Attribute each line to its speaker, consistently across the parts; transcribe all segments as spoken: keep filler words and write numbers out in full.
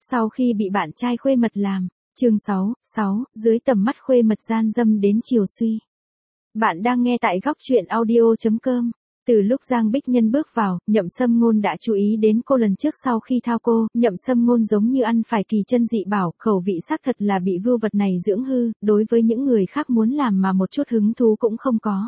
Speaker 1: Sau khi bị bạn trai khuê mật làm, chương sáu, sáu, dưới tầm mắt khuê mật gian dâm đến chiều suy. Bạn đang nghe tại góc truyện audio chấm com. Từ lúc Giang Bích Nhân bước vào, Nhậm Sâm Ngôn đã chú ý đến cô lần trước sau khi thao cô, Nhậm Sâm Ngôn giống như ăn phải kỳ chân dị bảo, khẩu vị xác thật là bị vưu vật này dưỡng hư, đối với những người khác muốn làm mà một chút hứng thú cũng không có.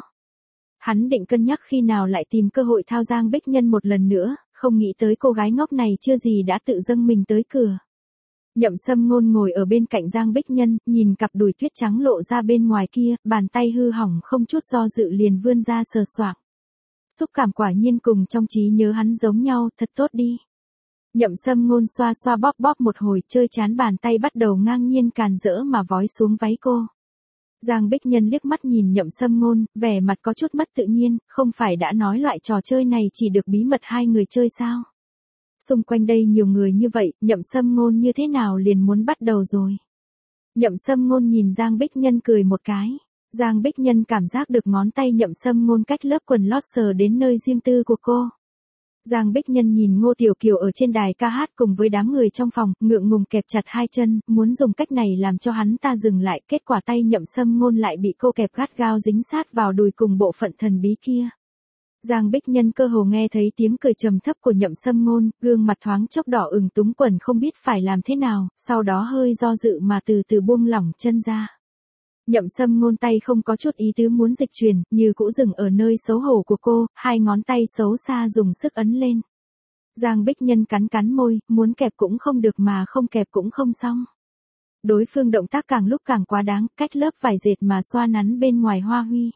Speaker 1: Hắn định cân nhắc khi nào lại tìm cơ hội thao Giang Bích Nhân một lần nữa, không nghĩ tới cô gái ngốc này chưa gì đã tự dâng mình tới cửa. Nhậm Sâm Ngôn ngồi ở bên cạnh Giang Bích Nhân, nhìn cặp đùi tuyết trắng lộ ra bên ngoài kia, bàn tay hư hỏng không chút do dự liền vươn ra sờ soạng. Xúc cảm quả nhiên cùng trong trí nhớ hắn giống nhau, thật tốt đi. Nhậm Sâm Ngôn xoa xoa bóp bóp một hồi, chơi chán bàn tay bắt đầu ngang nhiên càn rỡ mà vói xuống váy cô. Giang Bích Nhân liếc mắt nhìn Nhậm Sâm Ngôn, vẻ mặt có chút mất tự nhiên, không phải đã nói loại trò chơi này chỉ được bí mật hai người chơi sao? Xung quanh đây nhiều người như vậy, Nhậm Sâm Ngôn như thế nào liền muốn bắt đầu rồi? Nhậm Sâm Ngôn nhìn Giang Bích Nhân cười một cái. Giang Bích Nhân cảm giác được ngón tay Nhậm Sâm Ngôn cách lớp quần lót sờ đến nơi riêng tư của cô. Giang Bích Nhân nhìn Ngô Tiểu Kiều ở trên đài ca hát cùng với đám người trong phòng, ngượng ngùng kẹp chặt hai chân, muốn dùng cách này làm cho hắn ta dừng lại, kết quả tay Nhậm Sâm Ngôn lại bị cô kẹp gắt gao dính sát vào đùi cùng bộ phận thần bí kia. Giang Bích Nhân cơ hồ nghe thấy tiếng cười trầm thấp của Nhậm Sâm Ngôn, gương mặt thoáng chốc đỏ ửng túng quần không biết phải làm thế nào, sau đó hơi do dự mà từ từ buông lỏng chân ra. Nhậm Sâm Ngôn tay không có chút ý tứ muốn dịch chuyển, như cũ dừng ở nơi xấu hổ của cô, hai ngón tay xấu xa dùng sức ấn lên. Giang Bích Nhân cắn cắn môi, muốn kẹp cũng không được mà không kẹp cũng không xong. Đối phương động tác càng lúc càng quá đáng, cách lớp vải dệt mà xoa nắn bên ngoài hoa huy.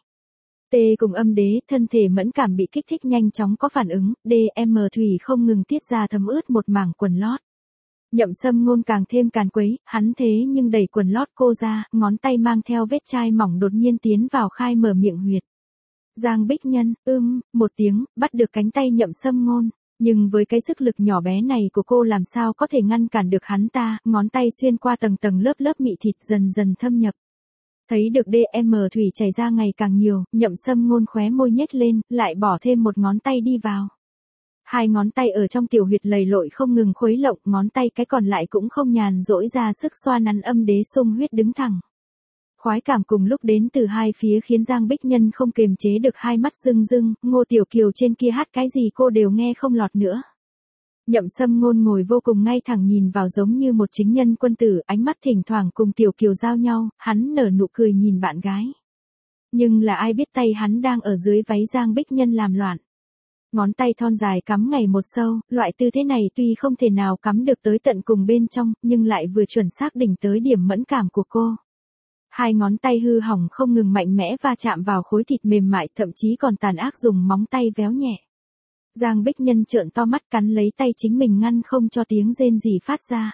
Speaker 1: Tê cùng âm đế, thân thể mẫn cảm bị kích thích nhanh chóng có phản ứng, đê em thủy không ngừng tiết ra thấm ướt một mảng quần lót. Nhậm Sâm Ngôn càng thêm càn quấy, hắn thế nhưng đẩy quần lót cô ra, ngón tay mang theo vết chai mỏng đột nhiên tiến vào khai mở miệng huyệt. Giang Bích Nhân, ưm, một tiếng, bắt được cánh tay Nhậm Sâm Ngôn, nhưng với cái sức lực nhỏ bé này của cô làm sao có thể ngăn cản được hắn ta, ngón tay xuyên qua tầng tầng lớp lớp mị thịt dần dần thâm nhập. Thấy được đê em thủy chảy ra ngày càng nhiều, Nhậm Sâm Ngôn khóe môi nhếch lên, lại bỏ thêm một ngón tay đi vào. Hai ngón tay ở trong tiểu huyệt lầy lội không ngừng khuấy lộng, ngón tay cái còn lại cũng không nhàn rỗi ra sức xoa nắn âm đế xung huyết đứng thẳng. Khoái cảm cùng lúc đến từ hai phía khiến Giang Bích Nhân không kiềm chế được hai mắt rưng rưng, Ngô Tiểu Kiều trên kia hát cái gì cô đều nghe không lọt nữa. Nhậm Sâm Ngôn ngồi vô cùng ngay thẳng nhìn vào giống như một chính nhân quân tử, ánh mắt thỉnh thoảng cùng Tiểu Kiều giao nhau, hắn nở nụ cười nhìn bạn gái. Nhưng là ai biết tay hắn đang ở dưới váy Giang Bích Nhân làm loạn. Ngón tay thon dài cắm ngày một sâu, loại tư thế này tuy không thể nào cắm được tới tận cùng bên trong, nhưng lại vừa chuẩn xác đỉnh tới điểm mẫn cảm của cô. Hai ngón tay hư hỏng không ngừng mạnh mẽ va chạm vào khối thịt mềm mại, thậm chí còn tàn ác dùng móng tay véo nhẹ. Giang Bích Nhân trợn to mắt cắn lấy tay chính mình ngăn không cho tiếng rên gì phát ra.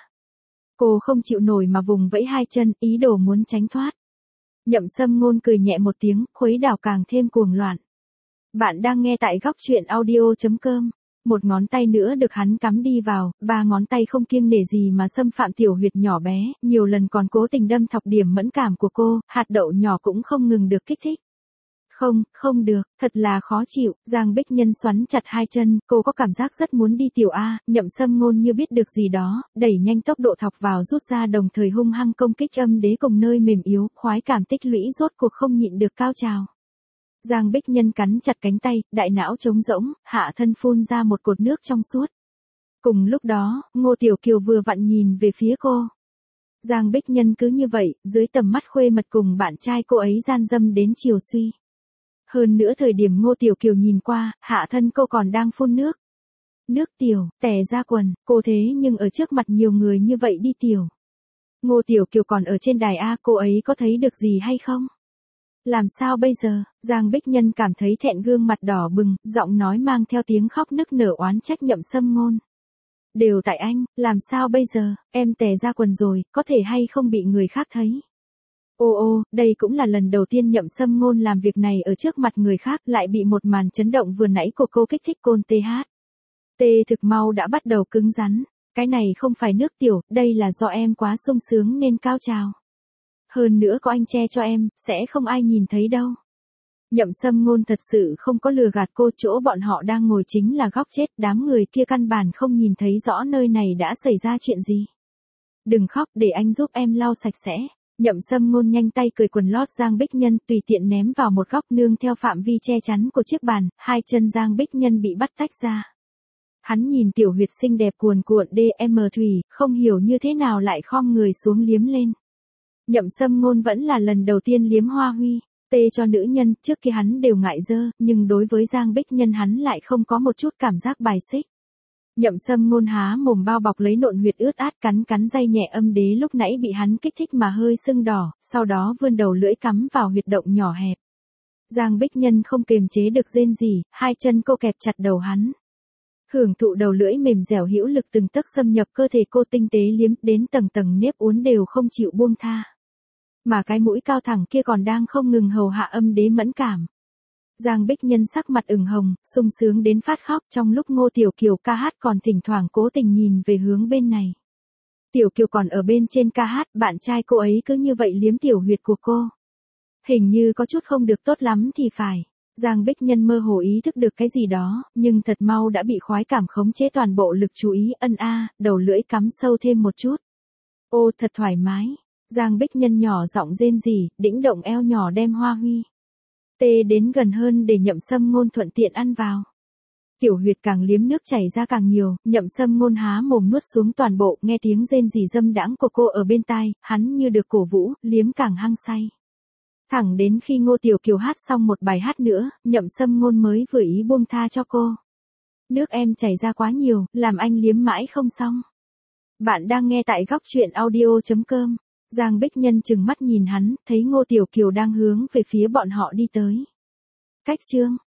Speaker 1: Cô không chịu nổi mà vùng vẫy hai chân, ý đồ muốn tránh thoát. Nhậm Sâm Ngôn cười nhẹ một tiếng, khuấy đảo càng thêm cuồng loạn. Bạn đang nghe tại góc truyện audio chấm com. Một ngón tay nữa được hắn cắm đi vào, ba ngón tay không kiêng nể gì mà xâm phạm tiểu huyệt nhỏ bé, nhiều lần còn cố tình đâm thọc điểm mẫn cảm của cô, hạt đậu nhỏ cũng không ngừng được kích thích. Không, không được, thật là khó chịu, Giang Bích Nhân xoắn chặt hai chân, cô có cảm giác rất muốn đi tiểu A, Nhậm Sâm Ngôn như biết được gì đó, đẩy nhanh tốc độ thọc vào rút ra đồng thời hung hăng công kích âm đế cùng nơi mềm yếu, khoái cảm tích lũy rốt cuộc không nhịn được cao trào. Giang Bích Nhân cắn chặt cánh tay, đại não trống rỗng, hạ thân phun ra một cột nước trong suốt. Cùng lúc đó, Ngô Tiểu Kiều vừa vặn nhìn về phía cô. Giang Bích Nhân cứ như vậy, dưới tầm mắt khuê mật cùng bạn trai cô ấy gian dâm đến chiều suy. Hơn nữa thời điểm Ngô Tiểu Kiều nhìn qua, hạ thân cô còn đang phun nước. Nước tiểu, tè ra quần, cô thế nhưng ở trước mặt nhiều người như vậy đi tiểu. Ngô Tiểu Kiều còn ở trên đài A, cô ấy có thấy được gì hay không? Làm sao bây giờ? Giang Bích Nhân cảm thấy thẹn gương mặt đỏ bừng, giọng nói mang theo tiếng khóc nức nở oán trách Nhậm Sâm Ngôn. Đều tại anh, làm sao bây giờ, em tè ra quần rồi, có thể hay không bị người khác thấy. Ô ô, đây cũng là lần đầu tiên Nhậm Sâm Ngôn làm việc này ở trước mặt người khác, lại bị một màn chấn động vừa nãy của cô kích thích côn tê hát. Tê thực mau đã bắt đầu cứng rắn, cái này không phải nước tiểu, đây là do em quá sung sướng nên cao trào. Hơn nữa có anh che cho em, sẽ không ai nhìn thấy đâu. Nhậm Sâm Ngôn thật sự không có lừa gạt cô, chỗ bọn họ đang ngồi chính là góc chết, đám người kia căn bản không nhìn thấy rõ nơi này đã xảy ra chuyện gì. Đừng khóc, để anh giúp em lau sạch sẽ. Nhậm Sâm Ngôn nhanh tay cởi quần lót Giang Bích Nhân tùy tiện ném vào một góc nương theo phạm vi che chắn của chiếc bàn, hai chân Giang Bích Nhân bị bắt tách ra. Hắn nhìn tiểu huyệt xinh đẹp cuồn cuộn đê em thủy, không hiểu như thế nào lại khom người xuống liếm lên. Nhậm Sâm Ngôn vẫn là lần đầu tiên liếm hoa huy, tê cho nữ nhân, trước kia hắn đều ngại dơ, nhưng đối với Giang Bích Nhân hắn lại không có một chút cảm giác bài xích. Nhậm Sâm Ngôn há mồm bao bọc lấy nộn huyệt ướt át cắn cắn day nhẹ âm đế lúc nãy bị hắn kích thích mà hơi sưng đỏ, sau đó vươn đầu lưỡi cắm vào huyệt động nhỏ hẹp. Giang Bích Nhân không kềm chế được rên rỉ, hai chân cô kẹp chặt đầu hắn. Hưởng thụ đầu lưỡi mềm dẻo hữu lực từng tấc xâm nhập cơ thể cô tinh tế liếm đến tầng tầng nếp uốn đều không chịu buông tha. Mà cái mũi cao thẳng kia còn đang không ngừng hầu hạ âm đế mẫn cảm. Giang Bích Nhân sắc mặt ửng hồng, sung sướng đến phát khóc trong lúc Ngô Tiểu Kiều ca hát còn thỉnh thoảng cố tình nhìn về hướng bên này. Tiểu Kiều còn ở bên trên ca hát, bạn trai cô ấy cứ như vậy liếm tiểu huyệt của cô. Hình như có chút không được tốt lắm thì phải. Giang Bích Nhân mơ hồ ý thức được cái gì đó, nhưng thật mau đã bị khoái cảm khống chế toàn bộ lực chú ý ân a, đầu lưỡi cắm sâu thêm một chút. Ô thật thoải mái. Giang Bích Nhân nhỏ giọng rên rỉ, đĩnh động eo nhỏ đem hoa huy. Tê đến gần hơn để Nhậm Sâm Ngôn thuận tiện ăn vào. Tiểu huyệt càng liếm nước chảy ra càng nhiều, Nhậm Sâm Ngôn há mồm nuốt xuống toàn bộ, nghe tiếng rên rỉ dâm đãng của cô ở bên tai, hắn như được cổ vũ, liếm càng hăng say. Thẳng đến khi Ngô Tiểu Kiều hát xong một bài hát nữa, Nhậm Sâm Ngôn mới vừa ý buông tha cho cô. Nước em chảy ra quá nhiều, làm anh liếm mãi không xong. Bạn đang nghe tại góc truyện audio chấm com. Giang Bích Nhân chừng mắt nhìn hắn, thấy Ngô Tiểu Kiều đang hướng về phía bọn họ đi tới. Cách chương